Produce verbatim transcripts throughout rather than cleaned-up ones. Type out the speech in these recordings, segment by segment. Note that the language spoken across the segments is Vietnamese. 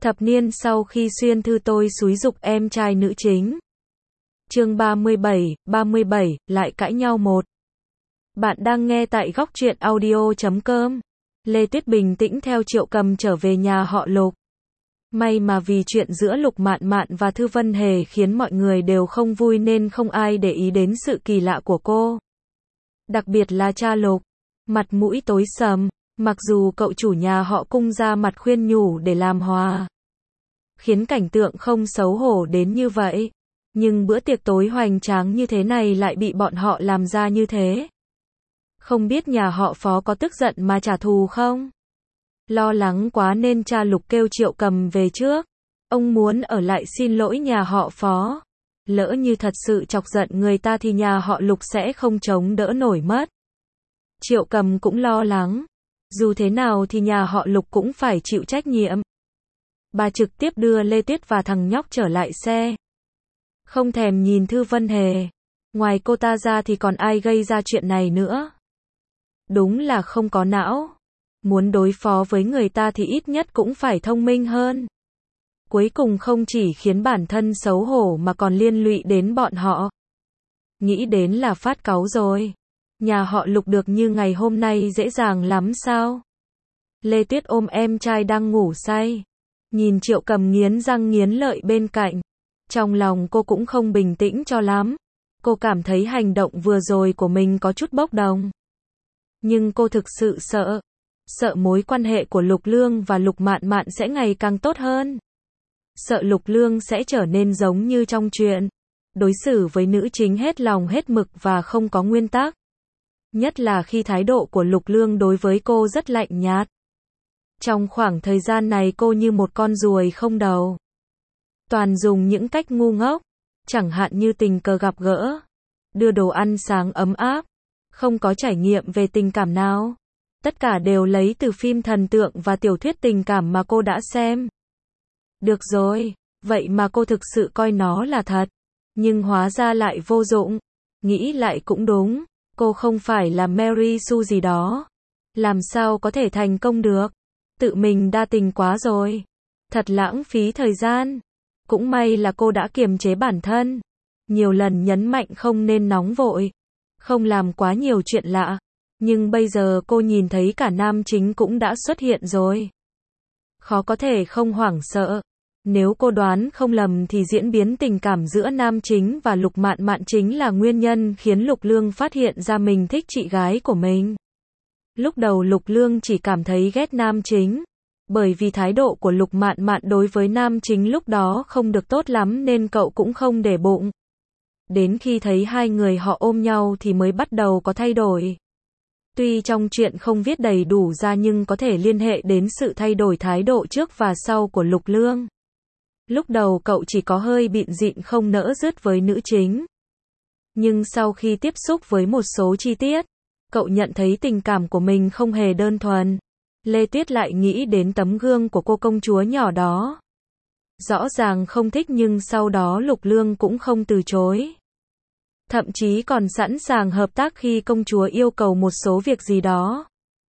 Thập niên sau khi Xuyên Thư tôi xúi giục em trai nữ chính. Chương ba mươi bảy, ba mươi bảy, lại cãi nhau một. Bạn đang nghe tại góc truyện audio chấm com. Lê Tuyết bình tĩnh theo Triệu Cầm trở về nhà họ Lục. May mà vì chuyện giữa Lục Mạn Mạn và Thư Vân Hề khiến mọi người đều không vui nên không ai để ý đến sự kỳ lạ của cô. Đặc biệt là cha Lục. Mặt mũi tối sầm, mặc dù cậu chủ nhà họ Cung ra mặt khuyên nhủ để làm hòa. Khiến cảnh tượng không xấu hổ đến như vậy. Nhưng bữa tiệc tối hoành tráng như thế này lại bị bọn họ làm ra như thế. Không biết nhà họ Phó có tức giận mà trả thù không? Lo lắng quá nên cha Lục kêu Triệu Cầm về trước. Ông muốn ở lại xin lỗi nhà họ Phó. Lỡ như thật sự chọc giận người ta thì nhà họ Lục sẽ không chống đỡ nổi mất. Triệu Cầm cũng lo lắng. Dù thế nào thì nhà họ Lục cũng phải chịu trách nhiệm. Bà trực tiếp đưa Lê Tuyết và thằng nhóc trở lại xe. Không thèm nhìn Thư Vân Hề. Ngoài cô ta ra thì còn ai gây ra chuyện này nữa. Đúng là không có não. Muốn đối phó với người ta thì ít nhất cũng phải thông minh hơn. Cuối cùng không chỉ khiến bản thân xấu hổ mà còn liên lụy đến bọn họ. Nghĩ đến là phát cáu rồi. Nhà họ Lục được như ngày hôm nay dễ dàng lắm sao? Lê Tuyết ôm em trai đang ngủ say. Nhìn Triệu Cầm nghiến răng nghiến lợi bên cạnh. Trong lòng cô cũng không bình tĩnh cho lắm. Cô cảm thấy hành động vừa rồi của mình có chút bốc đồng. Nhưng cô thực sự sợ. Sợ mối quan hệ của Lục Lương và Lục Mạn Mạn sẽ ngày càng tốt hơn. Sợ Lục Lương sẽ trở nên giống như trong truyện. Đối xử với nữ chính hết lòng hết mực và không có nguyên tắc. Nhất là khi thái độ của Lục Lương đối với cô rất lạnh nhạt. Trong khoảng thời gian này cô như một con ruồi không đầu. Toàn dùng những cách ngu ngốc. Chẳng hạn như tình cờ gặp gỡ. Đưa đồ ăn sáng ấm áp. Không có trải nghiệm về tình cảm nào. Tất cả đều lấy từ phim thần tượng và tiểu thuyết tình cảm mà cô đã xem. Được rồi, vậy mà cô thực sự coi nó là thật. Nhưng hóa ra lại vô dụng. Nghĩ lại cũng đúng. Cô không phải là Mary Sue gì đó. Làm sao có thể thành công được. Tự mình đa tình quá rồi. Thật lãng phí thời gian. Cũng may là cô đã kiềm chế bản thân. Nhiều lần nhấn mạnh không nên nóng vội. Không làm quá nhiều chuyện lạ. Nhưng bây giờ cô nhìn thấy cả nam chính cũng đã xuất hiện rồi. Khó có thể không hoảng sợ. Nếu cô đoán không lầm thì diễn biến tình cảm giữa nam chính và Lục Mạn Mạn chính là nguyên nhân khiến Lục Lương phát hiện ra mình thích chị gái của mình. Lúc đầu Lục Lương chỉ cảm thấy ghét nam chính. Bởi vì thái độ của Lục Mạn Mạn đối với nam chính lúc đó không được tốt lắm nên cậu cũng không để bụng. Đến khi thấy hai người họ ôm nhau thì mới bắt đầu có thay đổi. Tuy trong truyện không viết đầy đủ ra nhưng có thể liên hệ đến sự thay đổi thái độ trước và sau của Lục Lương. Lúc đầu cậu chỉ có hơi bịn dịn không nỡ dứt với nữ chính. Nhưng sau khi tiếp xúc với một số chi tiết, cậu nhận thấy tình cảm của mình không hề đơn thuần. Lê Tuyết lại nghĩ đến tấm gương của cô công chúa nhỏ đó. Rõ ràng không thích nhưng sau đó Lục Lương cũng không từ chối. Thậm chí còn sẵn sàng hợp tác khi công chúa yêu cầu một số việc gì đó.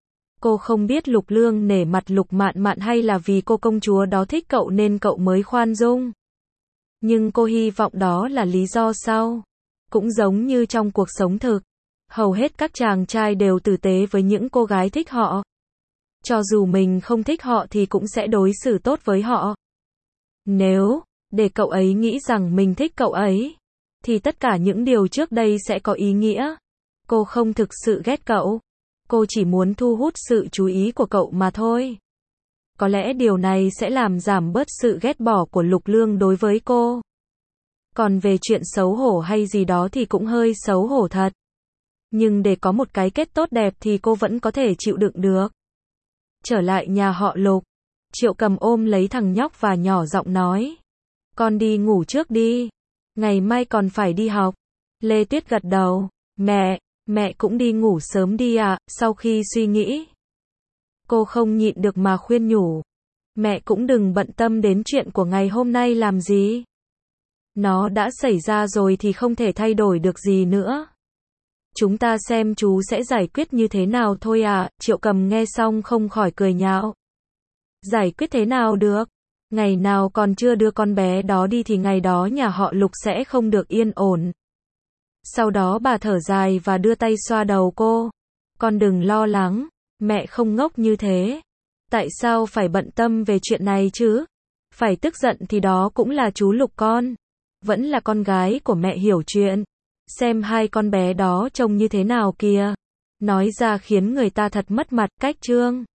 Cô không biết Lục Lương nể mặt Lục Mạn Mạn hay là vì cô công chúa đó thích cậu nên cậu mới khoan dung. Nhưng cô hy vọng đó là lý do sau. Cũng giống như trong cuộc sống thực. Hầu hết các chàng trai đều tử tế với những cô gái thích họ. Cho dù mình không thích họ thì cũng sẽ đối xử tốt với họ. Nếu, để cậu ấy nghĩ rằng mình thích cậu ấy, thì tất cả những điều trước đây sẽ có ý nghĩa. Cô không thực sự ghét cậu. Cô chỉ muốn thu hút sự chú ý của cậu mà thôi. Có lẽ điều này sẽ làm giảm bớt sự ghét bỏ của Lục Lương đối với cô. Còn về chuyện xấu hổ hay gì đó thì cũng hơi xấu hổ thật. Nhưng để có một cái kết tốt đẹp thì cô vẫn có thể chịu đựng được. Trở lại nhà họ Lục. Triệu Cầm ôm lấy thằng nhóc và nhỏ giọng nói. Con đi ngủ trước đi. Ngày mai còn phải đi học. Lê Tuyết gật đầu. Mẹ, mẹ cũng đi ngủ sớm đi ạ. Sau khi suy nghĩ, cô không nhịn được mà khuyên nhủ. Mẹ cũng đừng bận tâm đến chuyện của ngày hôm nay làm gì. Nó đã xảy ra rồi thì không thể thay đổi được gì nữa. Chúng ta xem chú sẽ giải quyết như thế nào thôi à. Triệu Cầm nghe xong không khỏi cười nhạo. Giải quyết thế nào được? Ngày nào còn chưa đưa con bé đó đi thì ngày đó nhà họ Lục sẽ không được yên ổn. Sau đó bà thở dài và đưa tay xoa đầu cô. Con đừng lo lắng, mẹ không ngốc như thế. Tại sao phải bận tâm về chuyện này chứ? Phải tức giận thì đó cũng là chú Lục con. Vẫn là con gái của mẹ hiểu chuyện. Xem hai con bé đó trông như thế nào kìa. Nói ra khiến người ta thật mất mặt. Cách chương